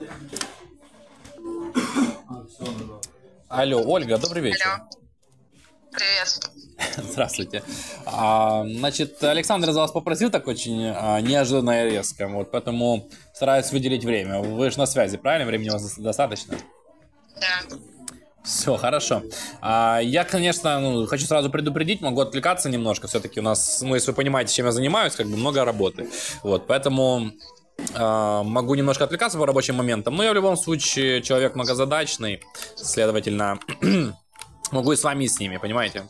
Алло, Ольга, добрый вечер. Алло. Привет. Здравствуйте. Значит, Александр за вас попросил так очень неожиданно и резко, вот, поэтому стараюсь выделить время. Вы же на связи, правильно? Времени у вас достаточно? Да. Все, хорошо. Я, конечно, хочу сразу предупредить, могу отвлекаться немножко. Все-таки у нас, если вы понимаете, чем я занимаюсь, как бы много работы. Вот, поэтому могу немножко отвлекаться по рабочим моментам. Но я в любом случае человек многозадачный, следовательно, могу и с вами, и с ними, понимаете?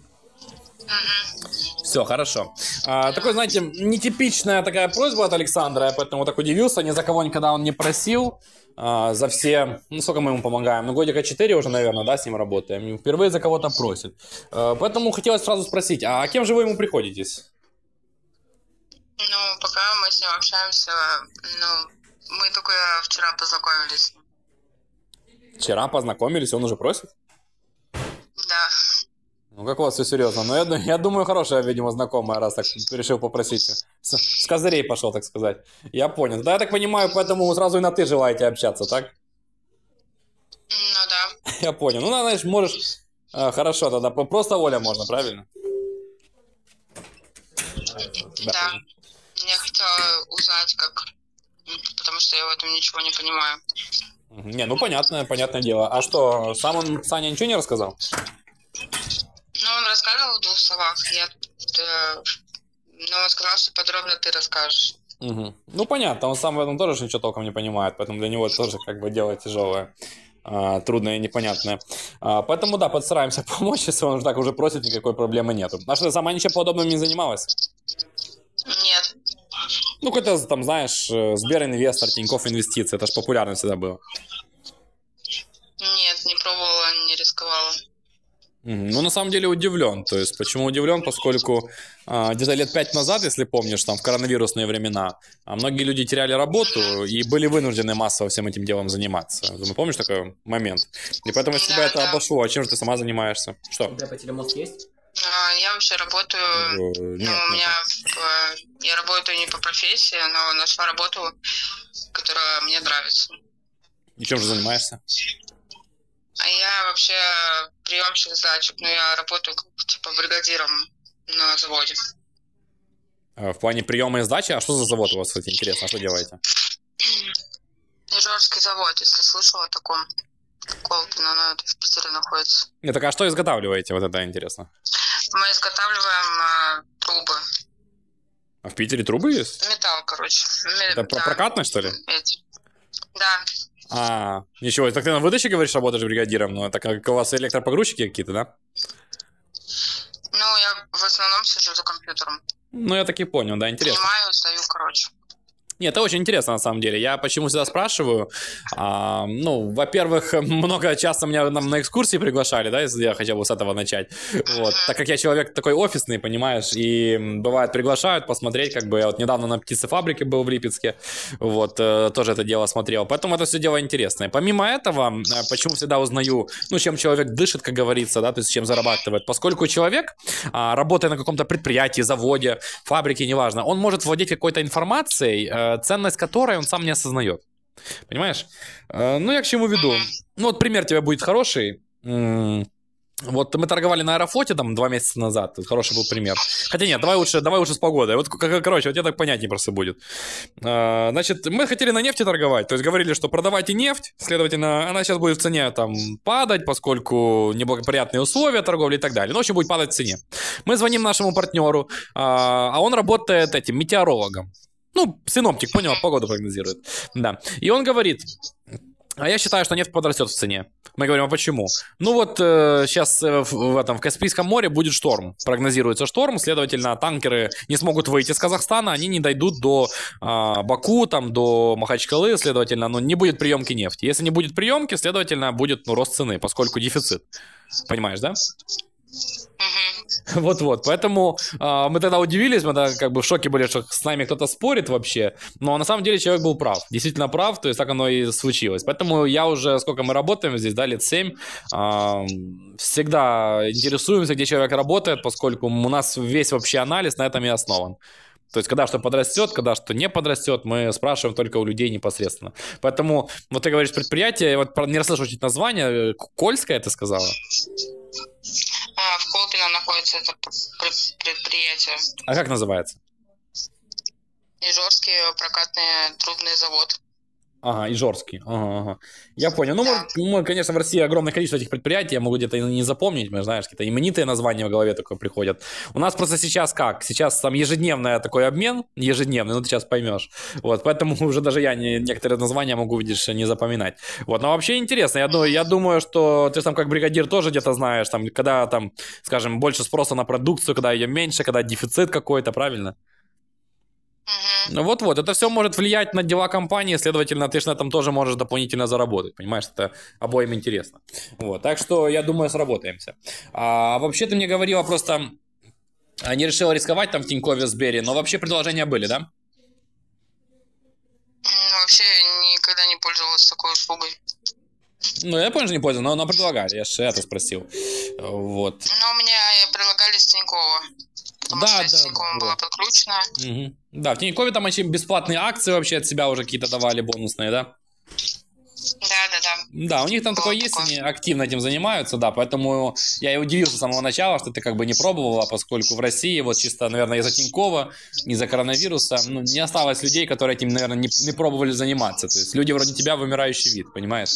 Все, хорошо. Такой, знаете, нетипичная такая просьба от Александра, я поэтому так удивился. Ни за кого никогда он не просил. За все, сколько мы ему помогаем? Годика 4 уже, наверное, да, с ним работаем. Впервые за кого-то просит. Поэтому хотелось сразу спросить, а кем же вы ему приходитесь? Пока мы с ним общаемся, мы только вчера познакомились. Вчера познакомились, он уже просит? Да. Как у вас все серьезно? Но я думаю, хорошая, видимо, знакомая, раз так решил попросить. С козырей пошел, так сказать. Я понял. Да, я так понимаю, поэтому сразу и на ты желаете общаться, так? Да. Я понял. Знаешь, можешь... Хорошо, тогда просто Оля можно, правильно? Да. Я хотела узнать, как... Потому что я в этом ничего не понимаю. Понятное дело. А что, Саня ничего не рассказал? Он рассказывал в 2 словах. Он сказал, что подробно ты расскажешь. Понятно, он сам в этом тоже ничего толком не понимает, поэтому для него это тоже как бы дело тяжелое, трудное и непонятное. Поэтому да, постараемся помочь, если он так уже просит, никакой проблемы нету. А что, сама ничем подобным не занималась? Нет. Какой-то там, знаешь, Сберинвестор, Тинькофф Инвестиции, это же популярно всегда было. Нет, не пробовала, не рисковала. На самом деле удивлен. То есть, почему удивлен? Поскольку где-то лет 5 назад, если помнишь, там в коронавирусные времена, многие люди теряли работу и были вынуждены массово всем этим делом заниматься. Думаю, помнишь такой момент? И поэтому, если бы это обошло, а чем же ты сама занимаешься? Что? У тебя по телемост есть? Я вообще работаю, я работаю не по профессии, но нашла работу, которая мне нравится. И чем же занимаешься? Я вообще приемщик сдачек, но я работаю бригадиром на заводе. В плане приема и сдачи? А что за завод у вас, кстати, интересно? А что делаете? Ижорский завод, если слышала о таком. Колпино, но это в Питере находится. Так а что изготавливаете? Вот это интересно. Мы изготавливаем трубы. А в Питере трубы есть? Металл, короче. Это прокатно, что ли? Да. Ничего. Так ты на выдаче, говоришь, работаешь бригадиром? Ну, это как у вас электропогрузчики какие-то, да? Я в основном сижу за компьютером. Я так и понял, да, интересно. Понимаю, сдаю, короче. Нет, это очень интересно, на самом деле. Я почему всегда спрашиваю? Во-первых, часто меня на экскурсии приглашали, да, если я хотел бы с этого начать. Вот. Так как я человек такой офисный, понимаешь, и бывает приглашают посмотреть, как бы я вот недавно на птицефабрике был в Липецке, вот, тоже это дело смотрел. Поэтому это все дело интересное. Помимо этого, почему всегда узнаю, чем человек дышит, как говорится, да, то есть чем зарабатывает. Поскольку человек, работая на каком-то предприятии, заводе, фабрике, неважно, он может владеть какой-то информацией, ценность которой он сам не осознает. Понимаешь? Я к чему веду? Пример тебе будет хороший. Вот мы торговали на Аэрофлоте там 2 месяца назад. Это хороший был пример. Хотя нет, давай лучше с погодой. Вот тебе так понятнее просто будет. Значит, мы хотели на нефти торговать. То есть говорили, что продавайте нефть. Следовательно, она сейчас будет в цене там падать, поскольку неблагоприятные условия торговли и так далее. В общем, будет падать в цене. Мы звоним нашему партнеру, а он работает метеорологом. Синоптик, понял, погоду прогнозирует. Да. И он говорит: а я считаю, что нефть подрастет в цене. Мы говорим: а почему? Сейчас в Каспийском море будет шторм. Прогнозируется шторм, следовательно, танкеры не смогут выйти из Казахстана, они не дойдут до Баку, до Махачкалы, следовательно, не будет приемки нефти. Если не будет приемки, следовательно, будет рост цены, поскольку дефицит. Понимаешь, да? Вот, поэтому мы тогда удивились, мы тогда как бы в шоке были, что с нами кто-то спорит вообще, но на самом деле человек был прав, действительно прав, то есть так оно и случилось. Поэтому я уже, сколько мы работаем здесь, лет 7, всегда интересуемся, где человек работает, поскольку у нас весь вообще анализ на этом и основан. То есть, когда что подрастет, когда что не подрастет, мы спрашиваем только у людей непосредственно. Поэтому, вот ты говоришь предприятие, вот не расслышал чуть название, Кольское ты сказала? В Колпино находится это предприятие. А как называется? Ижорский прокатный трубный завод. Ага, Ижорский. Ага. Я понял. Ну, Да. конечно, в России огромное количество этих предприятий, я могу где-то не запомнить, знаешь, какие-то именитые названия в голове такое приходят. У нас просто сейчас как? Сейчас там ежедневный такой обмен, ежедневный, ну ты сейчас поймешь. Вот, поэтому уже даже я некоторые названия могу, видишь, не запоминать. Вот, но вообще интересно. Я думаю, что ты там как бригадир тоже где-то знаешь, там, когда там, скажем, больше спроса на продукцию, когда ее меньше, когда дефицит какой-то, правильно? Ну вот, это все может влиять на дела компании, следовательно, ты же на этом тоже можешь дополнительно заработать, понимаешь, это обоим интересно. Вот, так что, я думаю, сработаемся. А вообще ты мне говорила просто, не решила рисковать там в Тинькове, Сбере, но вообще предложения были, да? Вообще никогда не пользовалась такой услугой. Ну, я понял, что не пользовался, но предлагали, я же это спросил. Вот. Но мне предлагали с Тинькова. Потому что с Тиньковым была подключена. Угу. Да, в Тинькове там очень бесплатные акции вообще от себя уже какие-то давали, бонусные, да? Да. Да, у них там такое есть, они активно этим занимаются, да, поэтому я и удивился с самого начала, что ты как бы не пробовала, поскольку в России вот чисто, наверное, из-за Тинькова, из-за коронавируса, ну, не осталось людей, которые этим, наверное, не пробовали заниматься, то есть люди вроде тебя вымирающий вид, понимаешь?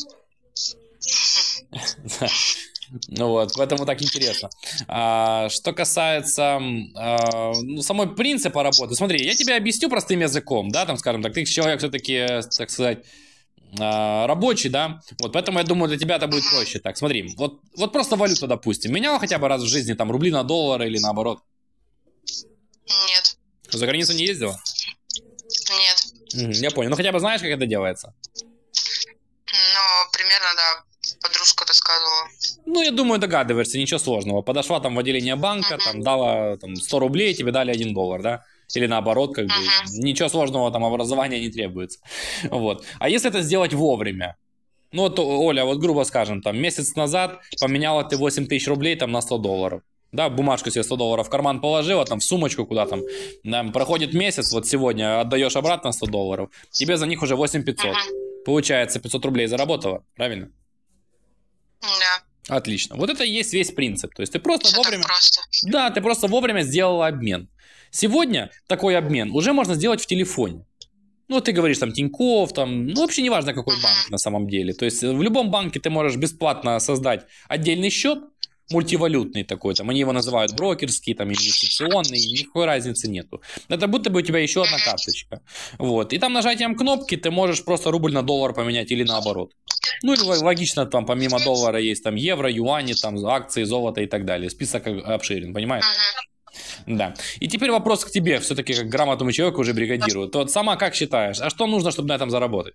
Ну вот, поэтому так интересно. Что касается самой принципа работы, смотри, я тебе объясню простым языком, да, там, скажем так, ты человек все-таки, так сказать, рабочий, да, вот, поэтому я думаю, для тебя это будет проще. Так, смотри, вот просто валюта, допустим, меняла хотя бы раз в жизни там рубли на доллары или наоборот? Нет. За границу не ездила? Нет. Я понял, ну хотя бы знаешь, как это делается? Ну, примерно, да. Подружка рассказывала. Ну, я думаю, догадываешься, ничего сложного. Подошла там в отделение банка, там дала там, 100 рублей, тебе дали $1, да? Или наоборот, как бы, ничего сложного, там образования не требуется. Вот. А если это сделать вовремя? Ну, вот, Оля, вот грубо скажем, там месяц назад поменяла ты 8 тысяч рублей там на $100. Да, бумажку себе $100 в карман положила, там в сумочку куда там, проходит месяц, вот сегодня отдаешь обратно $100, тебе за них уже 8500. Получается, 500 рублей заработала, правильно? Да. Отлично. Вот это и есть весь принцип. То есть ты просто Всё вовремя... так просто. Да, ты просто вовремя сделала обмен. Сегодня такой обмен уже можно сделать в телефоне. Ну, ты говоришь, там, Тинькофф, там, ну, вообще не важно, какой банк на самом деле. То есть в любом банке ты можешь бесплатно создать отдельный счет, мультивалютный такой, там, они его называют брокерский, там, инвестиционный, никакой разницы нету. Это будто бы у тебя еще одна карточка. Вот. И там нажатием кнопки ты можешь просто рубль на доллар поменять или наоборот. Ну, или логично, там, помимо доллара есть там евро, юани, там, акции, золото и так далее. Список обширен, понимаешь? Да. И теперь вопрос к тебе, все-таки как грамотному человеку, уже бригадиру. То сама как считаешь, а что нужно, чтобы на этом заработать?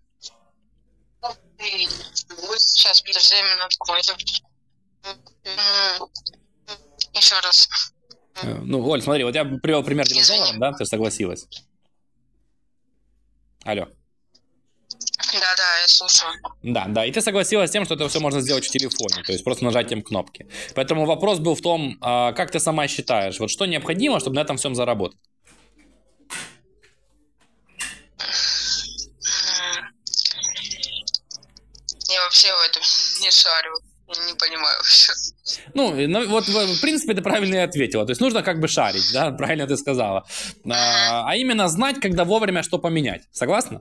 Сейчас, подожди минутку. Еще раз. Ну, Оль, смотри, вот я привел пример тебе с долларом, да? Ты согласилась? Алло. Да, я слушаю. Да, и ты согласилась с тем, что это все можно сделать в телефоне, то есть просто нажатием кнопки. Поэтому вопрос был в том, как ты сама считаешь, вот что необходимо, чтобы на этом всем заработать? Я вообще в этом не шарю, не понимаю вообще. Ну, вот в принципе ты правильно и ответила, то есть нужно как бы шарить, да, правильно ты сказала. А именно знать, когда вовремя что поменять, согласна?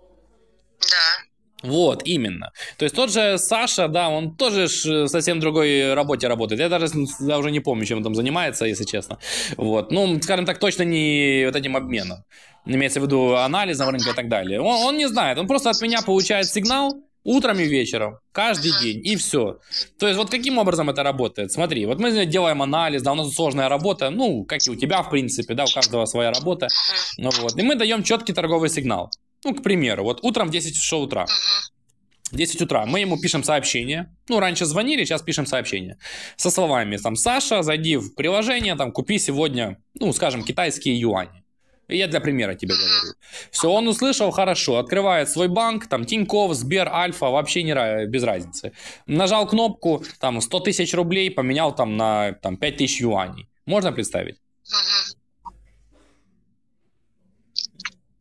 Да. Вот, именно. То есть тот же Саша, да, он тоже в совсем другой работе работает. Я уже не помню, чем он там занимается, если честно. Вот, ну, скажем так, точно не вот этим обменом. Имеется в виду анализом рынка и так далее. Он не знает, он просто от меня получает сигнал утром и вечером, каждый день, и все. То есть вот каким образом это работает? Смотри, вот мы делаем анализ, да, у нас сложная работа, ну, как и у тебя, в принципе, да, у каждого своя работа. Ну, вот, и мы даем четкий торговый сигнал. Ну, к примеру, вот утром в 10 часов утра. 10 утра мы ему пишем сообщение. Ну, раньше звонили, сейчас пишем сообщение. Со словами, там, Саша, зайди в приложение, там, купи сегодня, ну, скажем, китайские юани. Я для примера тебе говорю. Все, он услышал, хорошо, открывает свой банк, там, Тинькофф, Сбер, Альфа, вообще без разницы. Нажал кнопку, там, 100 тысяч рублей, поменял там на там, 5 тысяч юаней. Можно представить?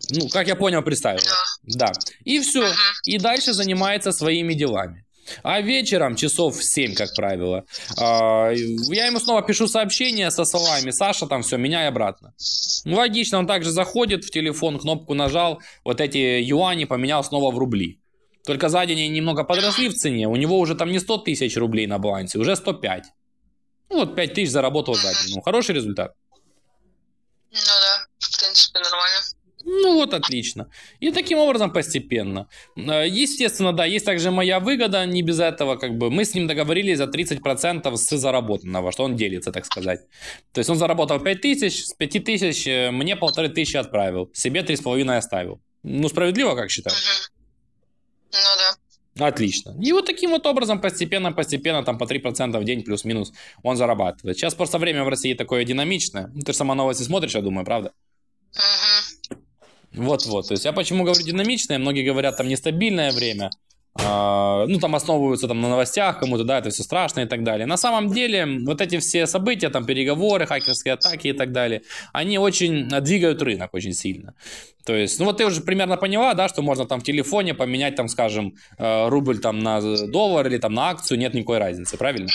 Ну, как я понял, представил. Да. И все. И дальше занимается своими делами. А вечером, часов в 7, как правило, я ему снова пишу сообщение со словами: Саша, там все, меняй обратно. Ну, логично, он также заходит в телефон, кнопку нажал, вот эти юани поменял снова в рубли. Только за день они немного подросли в цене, у него уже там не 100 тысяч рублей на балансе, уже 105. Ну, вот 5 тысяч заработал за день. Ну, хороший результат. Ну да, в принципе, нормально. Ну вот, отлично. И таким образом постепенно. Естественно, да, есть также моя выгода, не без этого, как бы, мы с ним договорились за 30% с заработанного, что он делится, так сказать. То есть он заработал 5 тысяч, с 5 тысяч мне 1500 отправил, себе 3,5 оставил. Ну, справедливо, как считаешь? Ну да. Отлично. И вот таким вот образом постепенно, там по 3% в день плюс-минус он зарабатывает. Сейчас просто время в России такое динамичное. Ты же сама новости смотришь, я думаю, правда? Вот-вот, то есть я почему говорю динамичное, многие говорят там нестабильное время, ну там основываются там на новостях кому-то, да, это все страшно и так далее. На самом деле вот эти все события, там переговоры, хакерские атаки и так далее, они очень двигают рынок очень сильно. То есть, ну вот ты уже примерно поняла, да, что можно там в телефоне поменять там, скажем, рубль там на доллар или там на акцию, нет никакой разницы, правильно?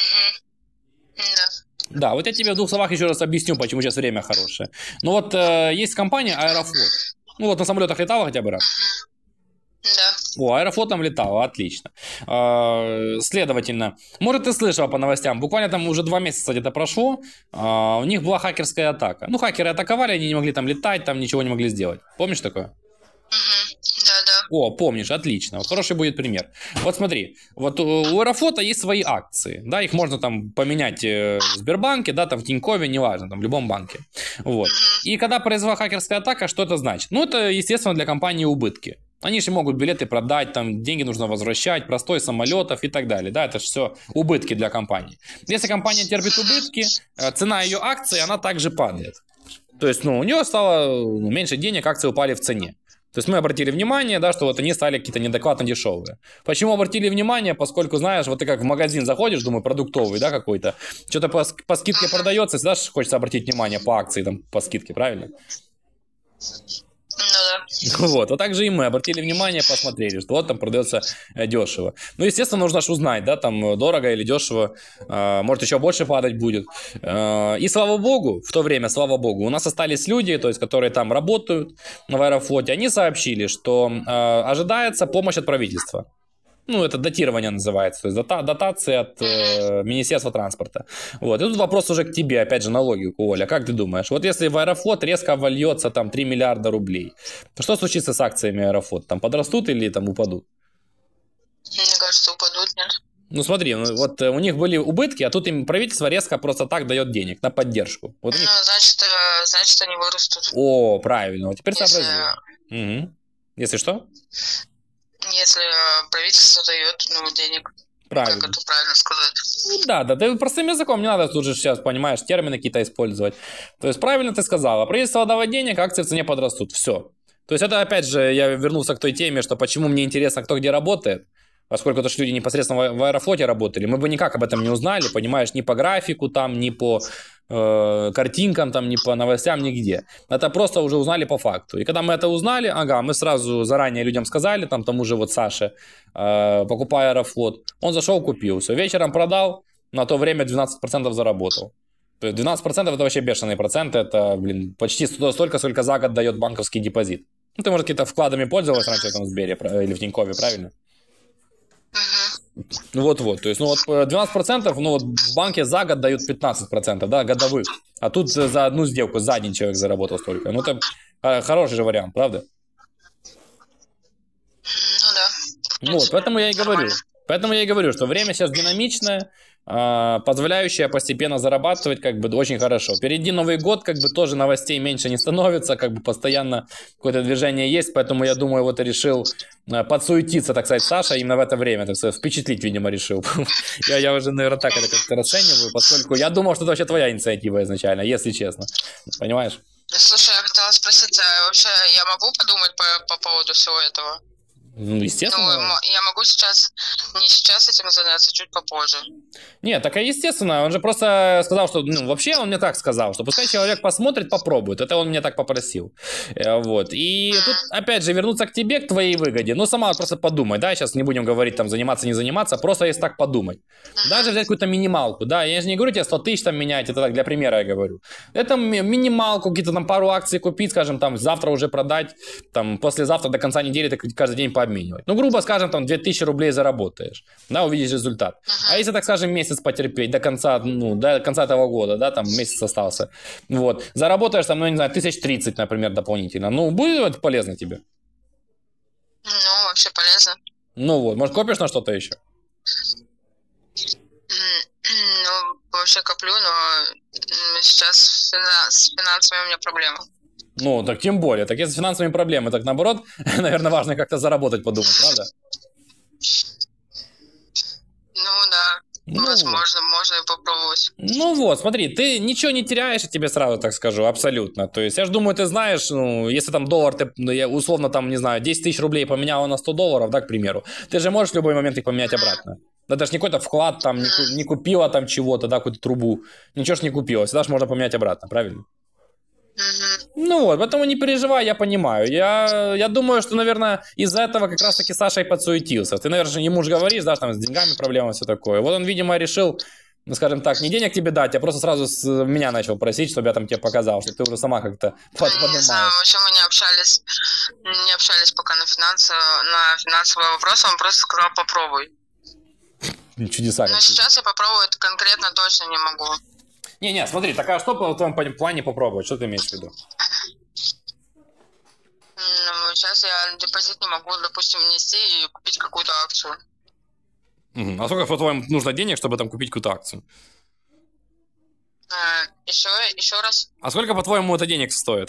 Да, вот я тебе в 2 словах еще раз объясню, почему сейчас время хорошее. Ну вот есть компания Аэрофлот. Ну вот на самолетах летала хотя бы раз? Да. О, Аэрофлотом летала, отлично. Следовательно, может, ты слышал по новостям, буквально там уже 2 месяца где-то прошло, у них была хакерская атака. Ну, хакеры атаковали, они не могли там летать, там ничего не могли сделать. Помнишь такое? Да. О, помнишь, отлично. Вот хороший будет пример. Вот смотри, вот у Аэрофлота есть свои акции, да, их можно там поменять в Сбербанке, да, там в Тинькове, неважно, там в любом банке. Вот. И когда произошла хакерская атака, что это значит? Ну, это, естественно, для компании убытки. Они же могут билеты продать, там деньги нужно возвращать, простой самолетов и так далее. Да, это же все убытки для компании. Если компания терпит убытки, цена ее акций, она также падает. То есть, ну, у нее стало меньше денег, акции упали в цене. То есть мы обратили внимание, да, что вот они стали какие-то неадекватно дешевые. Почему обратили внимание? Поскольку, знаешь, вот ты как в магазин заходишь, думаю, продуктовый, да, какой-то, что-то по скидке продается, всегда хочется обратить внимание по акции, там, по скидке, правильно? Ну да. Вот также и мы обратили внимание, посмотрели, что вот там продается дешево. Ну, естественно, нужно же узнать, да, там дорого или дешево, может еще больше падать будет. И слава богу, в то время, слава богу, у нас остались люди, то есть, которые там работают в Аэрофлоте, они сообщили, что ожидается помощь от правительства. Ну, это датирование называется, то есть дотации от Министерства транспорта. Вот. И тут вопрос уже к тебе, опять же, на логику, Оля. Как ты думаешь, вот если в Аэрофлот резко вольется там 3 миллиарда рублей, то что случится с акциями Аэрофлот? Там подрастут или там упадут? Мне кажется, упадут, нет? Ну, смотри, вот у них были убытки, а тут им правительство резко просто так дает денег на поддержку. Вот них... значит, они вырастут. О, правильно, вот теперь сообразил. Угу. Если что? Если правительство дает, ну, денег. Правильно. Как это правильно сказать? Ну, да, ты простым языком, не надо тут же сейчас, понимаешь, термины какие-то использовать. То есть правильно ты сказала, правительство давать денег, акции в цене подрастут, все. То есть это опять же, я вернулся к той теме, что почему мне интересно, кто где работает. Поскольку это же люди непосредственно в Аэрофлоте работали, мы бы никак об этом не узнали, понимаешь, ни по графику там, ни по картинкам там, ни по новостям, нигде. Это просто уже узнали по факту. И когда мы это узнали, мы сразу заранее людям сказали, там тому же вот Саше, покупая Аэрофлот, он зашел, купил, все, вечером продал, на то время 12% заработал. То есть 12% это вообще бешеные проценты, это, почти столько, сколько за год дает банковский депозит. Ну, ты, может, какие-то вкладами пользовалась раньше в Сбере или в Тинькове, правильно? Вот, то есть, ну вот 12%, ну вот в банке за год дают 15%, да, годовых. А тут за одну сделку, за день человек заработал столько. Ну это хороший же вариант, правда? Ну да. Вот, поэтому я и говорю, что время сейчас динамичное, позволяющее постепенно зарабатывать, как бы очень хорошо. Впереди Новый год, как бы тоже новостей меньше не становится, как бы постоянно какое-то движение есть, поэтому я думаю, вот и решил подсуетиться, так сказать, Саша именно в это время, так сказать, впечатлить, видимо, решил. Я уже, наверное, так это как-то расцениваю, поскольку я думал, что это вообще твоя инициатива изначально, если честно. Понимаешь? Слушай, я хотела спросить, а вообще я могу подумать по поводу всего этого? Ну, естественно. Ну, я могу сейчас, не сейчас этим заняться, чуть попозже. Нет, так естественно, он же просто сказал, что, ну, вообще он мне так сказал, что пускай человек посмотрит, попробует, это он меня так попросил, вот, и тут, опять же, вернуться к тебе, к твоей выгоде, ну, сама просто подумай, да, сейчас не будем говорить, там, заниматься, не заниматься, просто если так подумать, даже взять какую-то минималку, да, я же не говорю тебе 100 тысяч там менять, это так, для примера я говорю, это минималку, какие-то там пару акций купить, скажем, там, завтра уже продать, там, послезавтра до конца недели ты каждый день пообменивать, ну, грубо скажем, там, 2000 рублей заработаешь, да, увидишь результат, а если, так скажем, месяц потерпеть до конца, ну, до конца этого года, да, там месяц остался, вот, заработаешь там, ну, не знаю, 1030, например, дополнительно, ну, будет это полезно тебе? Ну, вообще полезно. Ну, вот, может, копишь на что-то еще? Ну, вообще коплю, но сейчас с финансами у меня проблемы. Ну, так тем более, так если с финансовыми проблемами, так наоборот, наверное, важно как-то заработать, подумать, правда? Ну, да. Ну, возможно, можно и попробовать. Ну вот, смотри, ты ничего не теряешь, я тебе сразу так скажу, абсолютно. То есть, я же думаю, ты знаешь, ну, если там доллар, ты, ну, я условно там, не знаю, 10 тысяч рублей поменяла на 100 долларов, да, к примеру, ты же можешь в любой момент их поменять обратно. Да, даже не какой-то вклад там, не купила там чего-то, да, какую-то трубу, ничего ж не купила, всегда же можно поменять обратно, правильно? Ну вот, поэтому не переживай, я понимаю. Я думаю, что, наверное, из-за этого как раз-таки Саша и подсуетился. Ты, наверное, ему же говоришь, да, там с деньгами проблема, все такое. Вот он, видимо, решил, ну, скажем так, не денег тебе дать, а просто сразу с меня начал просить, чтобы я там тебе показал, что ты уже сама как-то поднимаешь. Не знаю, вообще мы не общались пока на финансовые вопросы, он просто сказал попробуй. Чудеса. Но сейчас я попробовать конкретно точно не могу. Не, смотри, такая что в твоем плане попробовать? Что ты имеешь в виду? Ну, сейчас я депозит не могу, допустим, внести и купить какую-то акцию. А сколько, по-твоему, нужно денег, чтобы там купить какую-то акцию? Еще раз? А сколько, по-твоему, это денег стоит?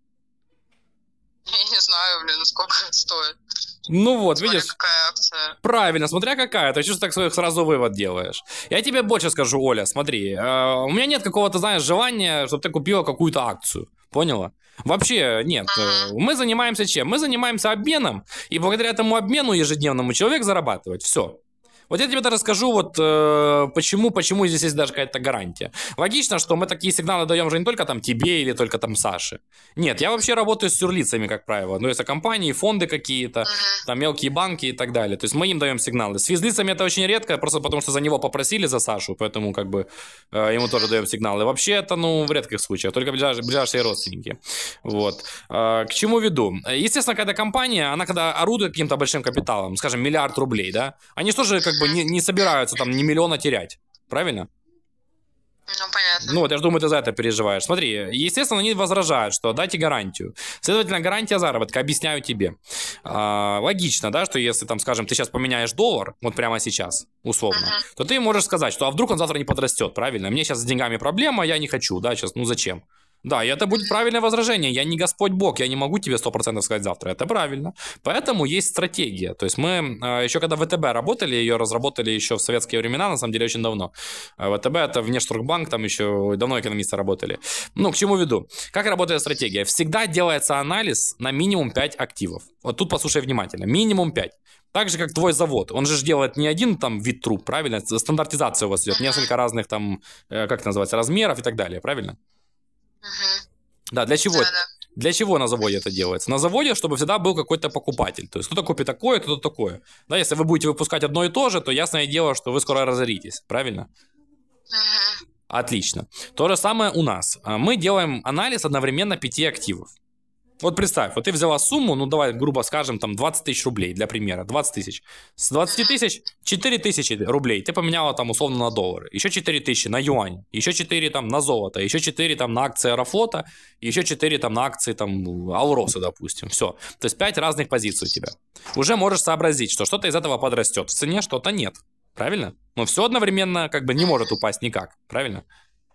Я не знаю, блин, сколько это стоит. Ну вот, смотря видишь? Какая акция. Правильно, смотря какая. Ты что так сразу вывод делаешь? Я тебе больше скажу, Оля, смотри. У меня нет какого-то, знаешь, желания, чтобы ты купила какую-то акцию. Поняла? Вообще нет. Мы занимаемся чем? Мы занимаемся обменом. И благодаря этому обмену ежедневному человек зарабатывает. Все. Вот я тебе даже расскажу, вот почему здесь есть даже какая-то гарантия. Логично, что мы такие сигналы даем же не только там тебе или только там Саше. Нет, я вообще работаю с юрлицами, как правило. Ну, это компании, фонды какие-то, там мелкие банки и так далее. То есть мы им даем сигналы. С физлицами это очень редко, просто потому что за него попросили, за Сашу, поэтому как бы ему тоже даем сигналы. Вообще это, ну, в редких случаях, только ближайшие родственники. Вот. К чему веду? Естественно, когда компания, она когда орудует каким-то большим капиталом, скажем, 1 миллиард рублей, да, они тоже как бы не собираются там ни миллиона терять. Правильно? Ну, понятно. Ну, вот я же думаю, ты за это переживаешь. Смотри, естественно, они возражают, что дайте гарантию. Следовательно, гарантия заработка, объясняю тебе. Логично, да, что если, там, скажем, ты сейчас поменяешь доллар, вот прямо сейчас, условно, то ты можешь сказать, что а вдруг он завтра не подрастет, правильно? Мне сейчас с деньгами проблема, я не хочу, да, сейчас, ну зачем? Да, и это будет правильное возражение. Я не Господь Бог, я не могу тебе 100% сказать завтра. Это правильно. Поэтому есть стратегия. То есть мы еще когда в ВТБ работали, ее разработали еще в советские времена, на самом деле очень давно. ВТБ это Внешторгбанк, там еще давно экономисты работали. Ну, к чему веду? Как работает стратегия? Всегда делается анализ на минимум 5 активов. Вот тут послушай внимательно. Минимум 5. Так же, как твой завод. Он же делает не один там вид труб, правильно? Стандартизация у вас идет. Несколько разных там, как это называется, размеров и так далее, правильно? Да, для чего? Да. Для чего на заводе это делается? На заводе, чтобы всегда был какой-то покупатель. То есть кто-то купит такое, кто-то такое. Да, если вы будете выпускать одно и то же, то ясное дело, что вы скоро разоритесь. Правильно? Отлично. То же самое у нас. Мы делаем анализ одновременно 5 активов. Вот представь, вот ты взяла сумму, ну давай грубо скажем, там 20 тысяч рублей, для примера, 20 тысяч. С 20 тысяч 4 тысячи рублей ты поменяла там условно на доллары, еще 4 тысячи на юань, еще 4 там на золото, еще 4 там на акции Аэрофлота, еще 4 там на акции там Алроса, допустим, все. То есть 5 разных позиций у тебя. Уже можешь сообразить, что что-то из этого подрастет в цене, что-то нет, правильно? Но все одновременно как бы не может упасть никак, правильно?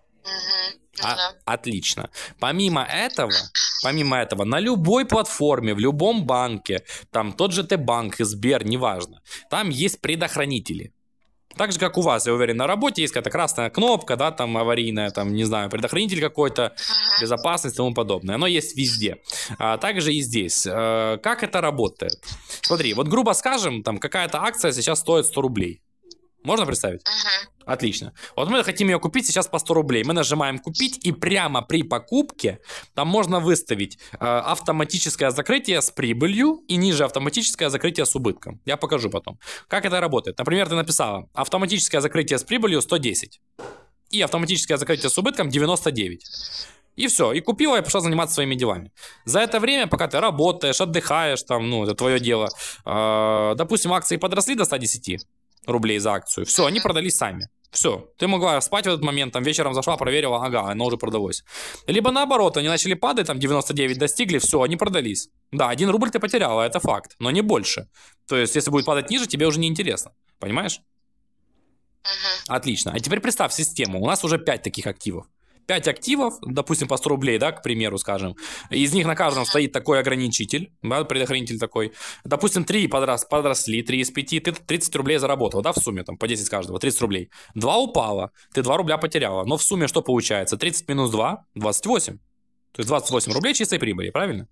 Отлично. Помимо этого, на любой платформе, в любом банке, там тот же Т-банк, Сбер, неважно, там есть предохранители. Так же, как у вас, я уверен, на работе есть какая-то красная кнопка, да, там аварийная, там, не знаю, предохранитель какой-то, безопасность и тому подобное. Оно есть везде. Также и здесь. Как это работает? Смотри, вот грубо скажем, там какая-то акция сейчас стоит 100 рублей. Можно представить? Отлично. Вот мы хотим ее купить сейчас по 100 рублей. Мы нажимаем «Купить», и прямо при покупке там можно выставить автоматическое закрытие с прибылью и ниже автоматическое закрытие с убытком. Я покажу потом. Как это работает? Например, ты написала автоматическое закрытие с прибылью 110 и автоматическое закрытие с убытком 99. И все, и купила, и пошла заниматься своими делами. За это время, пока ты работаешь, отдыхаешь, там, ну, это твое дело, допустим, акции подросли до 110 рублей за акцию, все, они продались сами. Все, ты могла спать в этот момент, там вечером зашла, проверила, ага, оно уже продалось. Либо наоборот, они начали падать, там 99 достигли, все, они продались. Да, 1 рубль ты потеряла, это факт, но не больше. То есть, если будет падать ниже, тебе уже не интересно. Понимаешь? Отлично. А теперь представь систему. У нас уже 5 таких активов. 5 активов, допустим, по 100 рублей, да, к примеру, скажем. Из них на каждом стоит такой ограничитель, да, предохранитель такой. Допустим, 3 подросли, 3 из 5, ты 30 рублей заработал, да, в сумме, там, по 10 каждого, 30 рублей. 2 упало, ты 2 рубля потеряла. Но в сумме что получается? 30 минус 2, 28. То есть 28 рублей чистой прибыли, правильно?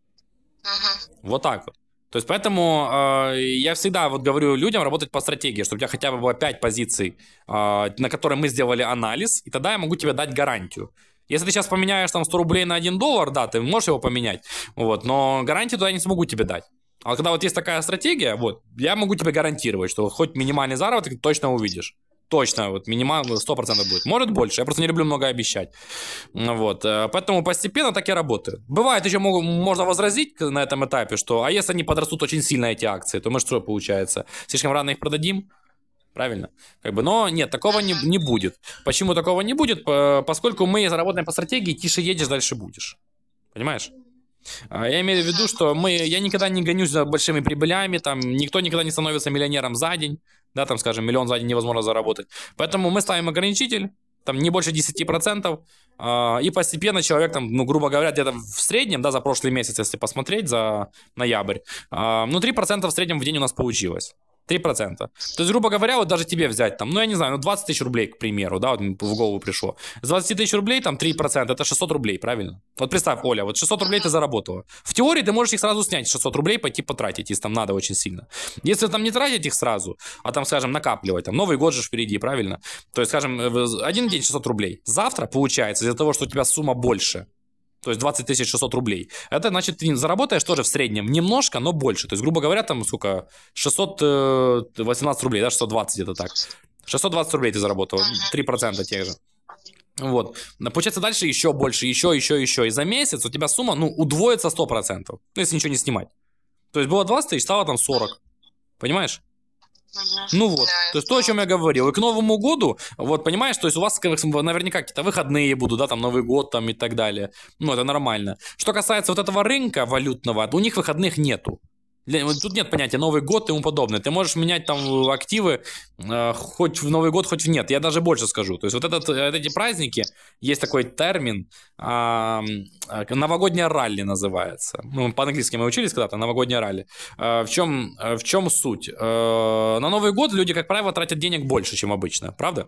Вот так вот. То есть, поэтому я всегда вот говорю людям работать по стратегии, чтобы у тебя хотя бы было 5 позиций, на которые мы сделали анализ, и тогда я могу тебе дать гарантию. Если ты сейчас поменяешь там 100 рублей на $1, да, ты можешь его поменять, вот, но гарантию туда я не смогу тебе дать. А когда вот есть такая стратегия, вот, я могу тебе гарантировать, что хоть минимальный заработок ты точно увидишь. Точно, вот минимально 100% будет. Может больше, я просто не люблю много обещать. Вот, поэтому постепенно так и работаю. Бывает еще можно возразить на этом этапе, что а если они подрастут очень сильно, эти акции, то мы что получается? Слишком рано их продадим? Правильно? Как бы, но нет, такого не будет. Почему такого не будет? Поскольку мы заработаем по стратегии, тише едешь, дальше будешь. Понимаешь? Я имею в виду, что я никогда не гонюсь за большими прибылями, там, никто никогда не становится миллионером за день, да, там, скажем, миллион за день невозможно заработать. Поэтому мы ставим ограничитель, там, не больше 10%, и постепенно человек, там, ну, грубо говоря, где-то в среднем, да, за прошлый месяц, если посмотреть, за ноябрь, ну, 3% в среднем в день у нас получилось. 3%. То есть, грубо говоря, вот даже тебе взять там, ну, я не знаю, ну, 20 тысяч рублей, к примеру, да, вот в голову пришло. С 20 тысяч рублей там 3%, это 600 рублей, правильно? Вот представь, Оля, вот 600 рублей ты заработала. В теории ты можешь их сразу снять, 600 рублей пойти потратить, если там надо очень сильно. Если там не тратить их сразу, а там, скажем, накапливать, там, Новый год же впереди, правильно? То есть, скажем, один день 600 рублей. Завтра, получается, из-за того, что у тебя сумма больше, то есть 20 600 рублей. Это значит, ты заработаешь тоже в среднем немножко, но больше. То есть, грубо говоря, там сколько? 618 рублей, да, 620 где-то так. 620 рублей ты заработал, 3% тех же. Вот. Получается, дальше еще больше, еще. И за месяц у тебя сумма, ну, удвоится 100%. Ну, если ничего не снимать. То есть, было 20 тысяч, стало там 40. Понимаешь? Ну вот, то есть то, о чем я говорил. И к Новому году, вот понимаешь, то есть у вас наверняка какие-то выходные будут, да, там Новый год там и так далее. Ну, это нормально. Что касается вот этого рынка валютного, у них выходных нету. Тут нет понятия Новый год и тому подобное. Ты можешь менять там активы хоть в Новый год, хоть в нет. Я даже больше скажу. То есть вот эти праздники, есть такой термин, новогоднее ралли называется. Ну, по-английски мы учились когда-то, новогоднее ралли. В чем суть? На Новый год люди, как правило, тратят денег больше, чем обычно. Правда?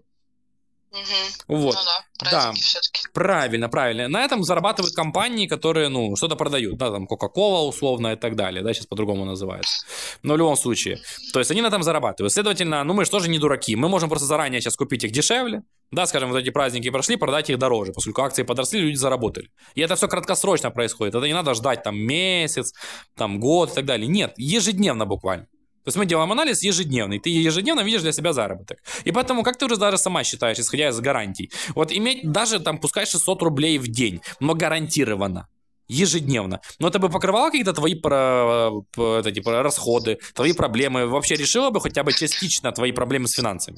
Вот. Ну да, праздники все-таки. Правильно. На этом зарабатывают компании, которые, ну, что-то продают, да, там, Coca-Cola условно и так далее, да, сейчас по-другому называется. Но в любом случае, то есть они на этом зарабатывают. Следовательно, ну, мы же тоже не дураки, мы можем просто заранее сейчас купить их дешевле, да, скажем, вот эти праздники прошли, продать их дороже, поскольку акции подросли, люди заработали. И это все краткосрочно происходит, это не надо ждать там месяц, там год и так далее. Нет, ежедневно буквально. То есть мы делаем анализ ежедневный, ты ежедневно видишь для себя заработок. И поэтому, как ты уже даже сама считаешь, исходя из гарантий, вот иметь даже там, пускай 600 рублей в день, но гарантированно, ежедневно. Но это бы покрывало какие-то твои расходы, твои проблемы, вообще решила бы хотя бы частично твои проблемы с финансами?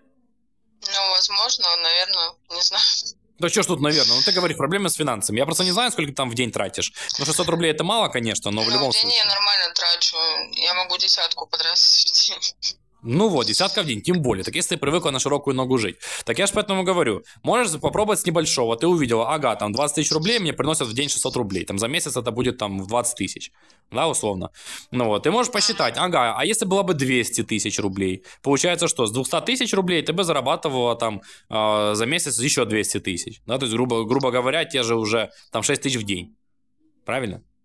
Ну, возможно, наверное, не знаю. Да что ж тут, наверное, ну ты говоришь, проблемы с финансами. Я просто не знаю, сколько ты там в день тратишь. Ну, 600 рублей это мало, конечно, но в любом случае. Я нормально трачу. Я могу 10 потратить в день. Ну вот, 10 в день, тем более. Так если ты привыкла на широкую ногу жить. Так я же поэтому говорю, можешь попробовать с небольшого. Ты увидела, ага, там 20 тысяч рублей мне приносят в день 600 рублей. Там за месяц это будет там в 20 тысяч. Да, условно. Ну вот, ты можешь посчитать, ага, а если было бы 200 тысяч рублей? Получается, что с 200 тысяч рублей ты бы зарабатывала там за месяц еще 200 тысяч. Да, то есть, грубо говоря, те же уже там 6 тысяч в день. Правильно?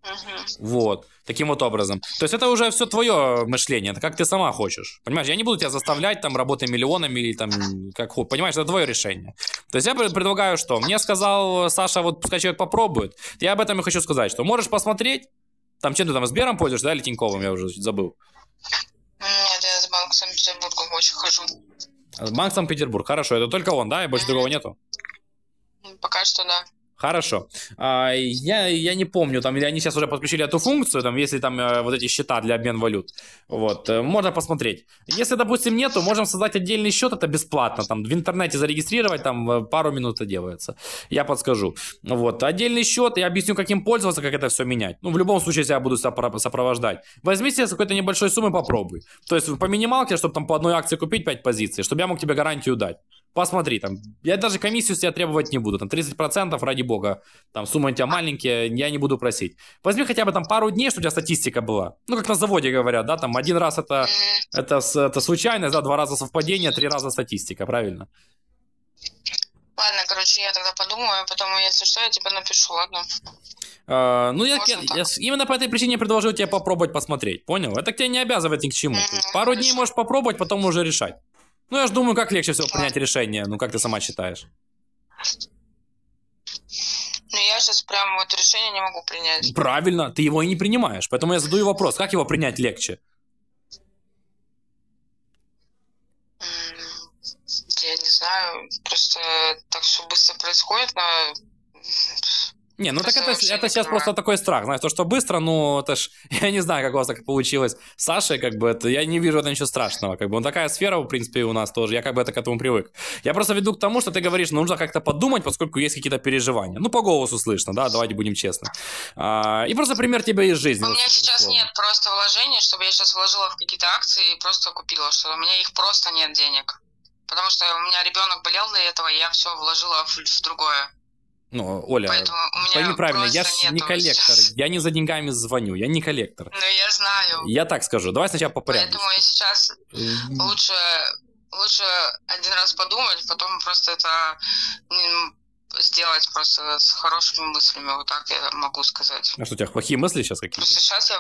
Вот, таким вот образом. То есть это уже все твое мышление, это как ты сама хочешь. Понимаешь, я не буду тебя заставлять, там, работать миллионами или там, как хочешь. Понимаешь, это твое решение. То есть я предлагаю, что? Мне сказал Саша, вот пускай человек попробует. Я об этом и хочу сказать, что можешь посмотреть, там, чем ты там, Сбером пользуешься, да, или Тиньковым, я уже забыл. Нет, я с Банк Санкт-Петербурга очень хожу. Банк Санкт-Петербург, хорошо, это только он, да, и больше другого нету? Пока что да. Хорошо. Я не помню, там, или они сейчас уже подключили эту функцию, там, если там вот эти счета для обмена валют. Вот, можно посмотреть. Если, допустим, нету, можем создать отдельный счет, это бесплатно. Там в интернете зарегистрировать, там пару минут это делается. Я подскажу. Вот, отдельный счет, я объясню, как им пользоваться, как это все менять. Ну, в любом случае, я буду сопровождать. Возьми себе с какой-то небольшой суммы, попробуй. То есть по минималке, чтобы там по одной акции купить 5 позиций, чтобы я мог тебе гарантию дать. Посмотри, там, я даже комиссию с тебя требовать не буду, там 30%, ради бога, там суммы у тебя маленькие, я не буду просить. Возьми хотя бы там пару дней, чтобы у тебя статистика была. Ну, как на заводе говорят, да, там один раз это случайность, да, 2 раза совпадение, 3 раза статистика, правильно? Ладно, короче, я тогда подумаю, а потом, если что, я тебе напишу, ладно? Ну, я именно по этой причине предложил тебе попробовать посмотреть, понял? Это к тебе не обязывает ни к чему. То есть пару дней можешь попробовать, потом уже решать. Ну, я же думаю, как легче всего принять решение, ну, как ты сама считаешь? Ну, я сейчас прям вот решение не могу принять. Правильно, ты его и не принимаешь, поэтому я задаю вопрос, как его принять легче? Я не знаю, просто так все быстро происходит, но... Не, ну так это сейчас просто такой страх, знаешь, то, что быстро, ну, это ж, я не знаю, как у вас так получилось с Сашей, как бы, это, я не вижу в этом ничего страшного, как бы, такая сфера, в принципе, у нас тоже, я как бы это к этому привык. Я просто веду к тому, что ты говоришь, нужно как-то подумать, поскольку есть какие-то переживания. Ну, по голосу слышно, да, давайте будем честны. И просто пример тебе из жизни. У меня сейчас нет просто вложений, чтобы я сейчас вложила в какие-то акции и просто купила что-то. У меня их просто нет денег. Потому что у меня ребенок болел до этого, и я все вложила в другое. Ну, Оля, пойми правильно, я же не коллектор, я не за деньгами звоню, я не коллектор. Ну, я знаю. Я так скажу, давай сначала по порядку. Поэтому я сейчас лучше один раз подумать, потом просто это сделать просто с хорошими мыслями, вот так я могу сказать. А что, у тебя плохие мысли сейчас какие-то? Просто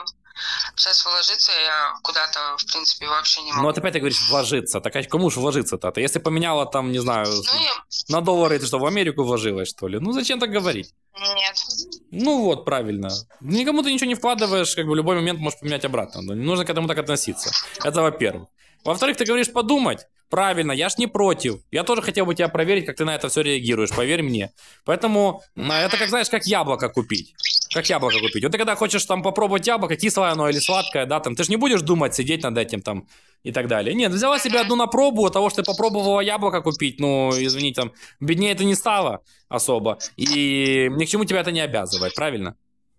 сейчас вложиться я куда-то, в принципе, вообще не могу. Ну, вот опять ты говоришь вложиться, так а кому же вложиться-то? Ты если поменяла там, не знаю, на доллары, ты что, в Америку вложилась, что ли? Ну, зачем так говорить? Нет. Ну, вот, правильно. Никому ты ничего не вкладываешь, как бы в любой момент можешь поменять обратно. Не нужно к этому так относиться. Это во-первых. Во-вторых, ты говоришь подумать. Правильно, я ж не против. Я тоже хотел бы тебя проверить, как ты на это все реагируешь, поверь мне. Поэтому это, как знаешь, как яблоко купить. Как яблоко купить. Вот ты когда хочешь там попробовать яблоко, кислое оно или сладкое, да, там, ты же не будешь думать, сидеть над этим там и так далее. Нет, взяла себе одну на пробу, от того, что ты попробовала яблоко купить, ну, извини, там, беднее это не стало особо. И ни к чему тебя это не обязывает, правильно?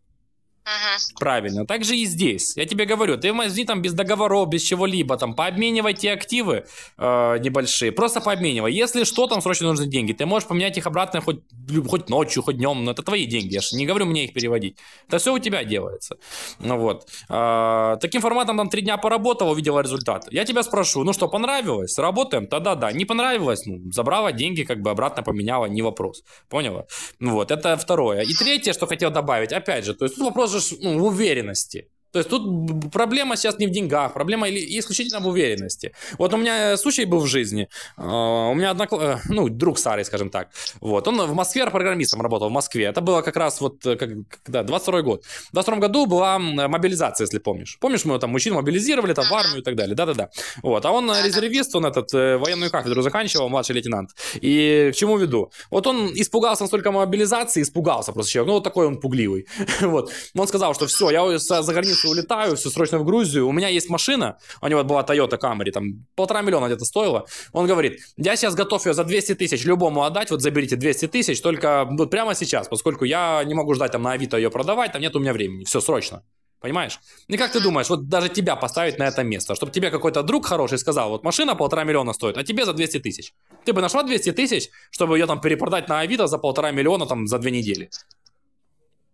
Правильно. Так же и здесь. Я тебе говорю, ты возьми там без договоров, без чего-либо, там, пообменивай те активы небольшие, просто пообменивай. Если что, там срочно нужны деньги, ты можешь поменять их обратно хоть ночью, хоть днем, но это твои деньги, я же не говорю мне их переводить. Это все у тебя делается. Ну вот. Таким форматом там 3 дня поработала, увидела результат. Я тебя спрошу, ну что, понравилось? Работаем? Тогда да. Не понравилось? Ну, забрала деньги, как бы обратно поменяла, не вопрос. Поняла? Вот, это второе. И третье, что хотел добавить, опять же, то есть тут вопрос в уверенности. То есть тут проблема сейчас не в деньгах, проблема исключительно в уверенности. Вот у меня случай был в жизни. У меня друг старый, скажем так. Вот. Он в Москве программистом работал, в Москве. Это было как раз вот, когда, 22 год. В 22 году была мобилизация, если помнишь. Помнишь, мы там мужчин мобилизировали там, в армию и так далее. Да-да-да. Вот. А он резервист, он военную кафедру заканчивал, младший лейтенант. И к чему веду? Вот он испугался настолько мобилизации, испугался просто человек. Ну, вот такой он пугливый. Вот. Он сказал, что все, я за границу улетаю, все срочно в Грузию, у меня есть машина, у него была Toyota Camry, там 1,5 миллиона где-то стоила, он говорит, я сейчас готов ее за 200 тысяч любому отдать, вот заберите 200 тысяч, только вот прямо сейчас, поскольку я не могу ждать там на Авито ее продавать, там нет у меня времени, все срочно, понимаешь? И как ты думаешь, вот даже тебя поставить на это место, чтобы тебе какой-то друг хороший сказал, вот машина 1,5 миллиона стоит, а тебе за 200 тысяч, ты бы нашла 200 тысяч, чтобы ее там перепродать на Авито за 1,5 миллиона там за 2 недели?